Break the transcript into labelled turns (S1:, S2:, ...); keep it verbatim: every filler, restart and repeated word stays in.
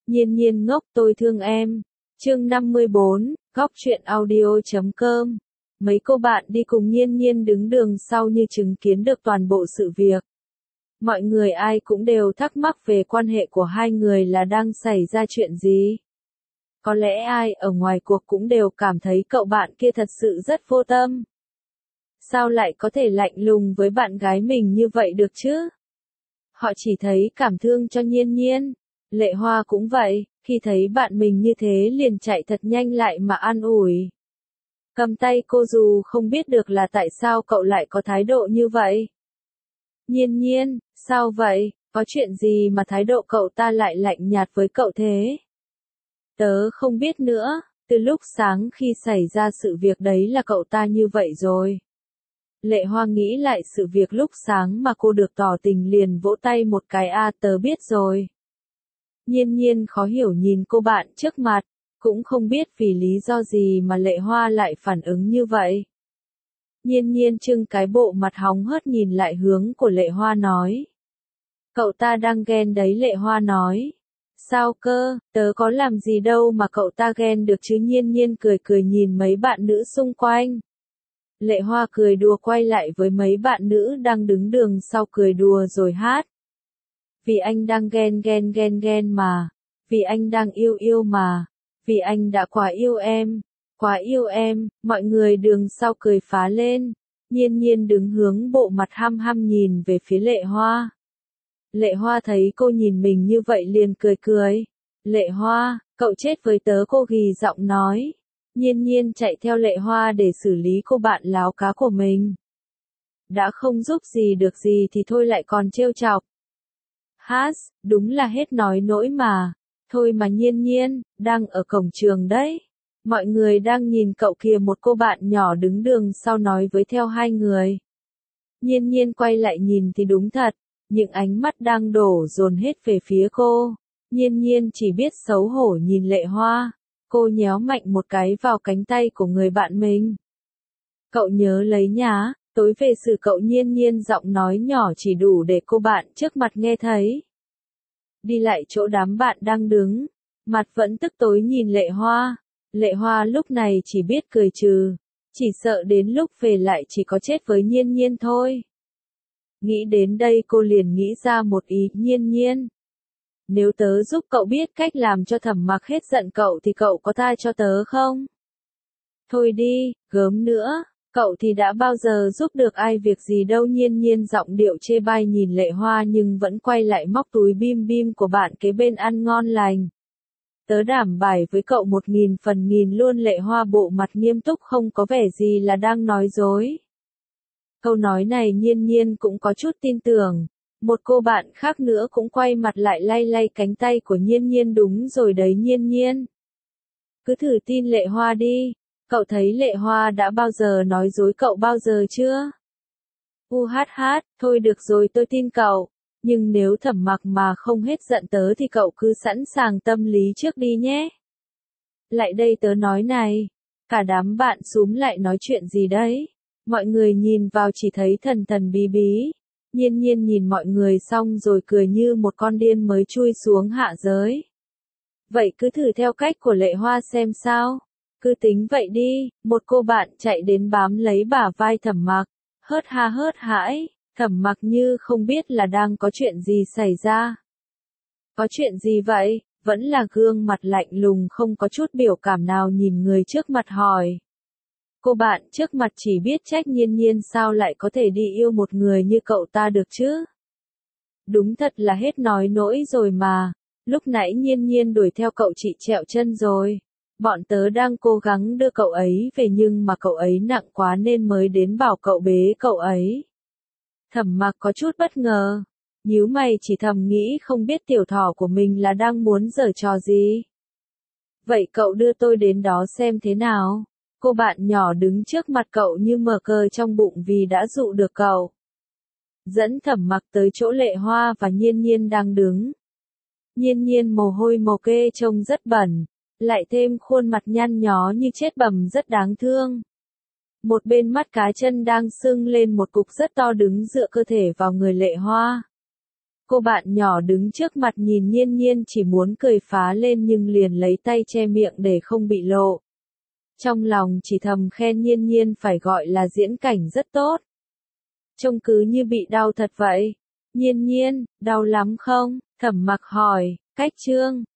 S1: Nhiên nhiên ngốc tôi thương em. Chương năm mươi bốn, góc truyện audio chấm com. Mấy cô bạn đi cùng Nhiên nhiên đứng đường sau như chứng kiến được toàn bộ sự việc. Mọi người ai cũng đều thắc mắc về quan hệ của hai người là đang xảy ra chuyện gì. Có lẽ ai ở ngoài cuộc cũng đều cảm thấy cậu bạn kia thật sự rất vô tâm. Sao lại có thể lạnh lùng với bạn gái mình như vậy được chứ? Họ chỉ thấy cảm thương cho Nhiên nhiên. Lệ Hoa cũng vậy, khi thấy bạn mình như thế liền chạy thật nhanh lại mà an ủi. Cầm tay cô dù không biết được là tại sao cậu lại có thái độ như vậy. Nhiên nhiên, sao vậy, có chuyện gì mà thái độ cậu ta lại lạnh nhạt với cậu thế? Tớ không biết nữa, từ lúc sáng khi xảy ra sự việc đấy là cậu ta như vậy rồi. Lệ Hoa nghĩ lại sự việc lúc sáng mà cô được tỏ tình liền vỗ tay một cái a tớ biết rồi. Nhiên nhiên khó hiểu nhìn cô bạn trước mặt, cũng không biết vì lý do gì mà Lệ Hoa lại phản ứng như vậy. Nhiên nhiên trưng cái bộ mặt hóng hớt nhìn lại hướng của Lệ Hoa nói. Cậu ta đang ghen đấy Lệ Hoa nói. Sao cơ, tớ có làm gì đâu mà cậu ta ghen được chứ Nhiên nhiên cười cười nhìn mấy bạn nữ xung quanh. Lệ Hoa cười đùa quay lại với mấy bạn nữ đang đứng đường sau cười đùa rồi hát. Vì anh đang ghen ghen ghen ghen mà, vì anh đang yêu yêu mà, vì anh đã quá yêu em, quá yêu em, mọi người đường sau cười phá lên. Nhiên nhiên đứng hướng bộ mặt hăm hăm nhìn về phía Lệ Hoa. Lệ Hoa thấy cô nhìn mình như vậy liền cười cười. Lệ Hoa, cậu chết với tớ cô ghi giọng nói. Nhiên nhiên chạy theo Lệ Hoa để xử lý cô bạn láo cá của mình. Đã không giúp gì được gì thì thôi lại còn trêu chọc. Hát, đúng là hết nói nỗi mà. Thôi mà Nhiên nhiên, đang ở cổng trường đấy. Mọi người đang nhìn cậu kìa một cô bạn nhỏ đứng đường sau nói với theo hai người. Nhiên nhiên quay lại nhìn thì đúng thật, những ánh mắt đang đổ dồn hết về phía cô. Nhiên nhiên chỉ biết xấu hổ nhìn Lệ Hoa. Cô nhéo mạnh một cái vào cánh tay của người bạn mình. Cậu nhớ lấy nhá, tối về xử cậu Nhiên nhiên giọng nói nhỏ chỉ đủ để cô bạn trước mặt nghe thấy. Đi lại chỗ đám bạn đang đứng, mặt vẫn tức tối nhìn Lệ Hoa. Lệ Hoa lúc này chỉ biết cười trừ, chỉ sợ đến lúc về lại chỉ có chết với Nhiên nhiên thôi. Nghĩ đến đây cô liền nghĩ ra một ý. Nhiên nhiên, nếu tớ giúp cậu biết cách làm cho Thẩm Mặc hết giận cậu thì cậu có tha cho tớ không? Thôi đi, gớm nữa, cậu thì đã bao giờ giúp được ai việc gì đâu. Nhiên nhiên giọng điệu chê bai nhìn Lệ Hoa nhưng vẫn quay lại móc túi bim bim của bạn kế bên ăn ngon lành. Tớ đảm bài với cậu một nghìn phần nghìn luôn. Lệ Hoa bộ mặt nghiêm túc không có vẻ gì là đang nói dối. Câu nói này Nhiên nhiên cũng có chút tin tưởng. Một cô bạn khác nữa cũng quay mặt lại lay lay cánh tay của Nhiên nhiên. Đúng rồi đấy Nhiên nhiên. Cứ thử tin Lệ Hoa đi. Cậu thấy Lệ Hoa đã bao giờ nói dối cậu bao giờ chưa? U hát hát, thôi được rồi tôi tin cậu. Nhưng nếu Thẩm Mặc mà không hết giận tớ thì cậu cứ sẵn sàng tâm lý trước đi nhé. Lại đây tớ nói này. Cả đám bạn xúm lại nói chuyện gì đấy? Mọi người nhìn vào chỉ thấy thần thần bí bí. Nhiên nhiên nhìn mọi người xong rồi cười như một con điên mới chui xuống hạ giới. Vậy cứ thử theo cách của Lệ Hoa xem sao. Cứ tính vậy đi. Một cô bạn chạy đến bám lấy bả vai Thẩm Mặc. Hớt ha hớt hãi. Thẩm Mặc như không biết là đang có chuyện gì xảy ra. Có chuyện gì vậy? Vẫn là gương mặt lạnh lùng không có chút biểu cảm nào nhìn người trước mặt hỏi. Cô bạn trước mặt chỉ biết trách Nhiên nhiên sao lại có thể đi yêu một người như cậu ta được chứ? Đúng thật là hết nói nỗi rồi mà. Lúc nãy Nhiên nhiên đuổi theo cậu chị trẹo chân rồi. Bọn tớ đang cố gắng đưa cậu ấy về nhưng mà cậu ấy nặng quá nên mới đến bảo cậu bế cậu ấy. Thẩm Mặc có chút bất ngờ. Nhíu mày chỉ thầm nghĩ không biết tiểu thỏ của mình là đang muốn giở trò gì. Vậy cậu đưa tôi đến đó xem thế nào. Cô bạn nhỏ đứng trước mặt cậu như mở cờ trong bụng vì đã dụ được cậu. Dẫn Thẩm Mặc tới chỗ Lệ Hoa và Nhiên nhiên đang đứng. Nhiên nhiên mồ hôi mồ kê trông rất bẩn, lại thêm khuôn mặt nhăn nhó như chết bầm rất đáng thương. Một bên mắt cá chân đang sưng lên một cục rất to đứng dựa cơ thể vào người Lệ Hoa. Cô bạn nhỏ đứng trước mặt nhìn Nhiên Nhiên chỉ muốn cười phá lên nhưng liền lấy tay che miệng để không bị lộ. Trong lòng chỉ thầm khen Nhiên Nhiên phải gọi là diễn cảnh rất tốt. Trông cứ như bị đau thật vậy. Nhiên Nhiên, đau lắm không? Thẩm Mặc hỏi, cách Trương.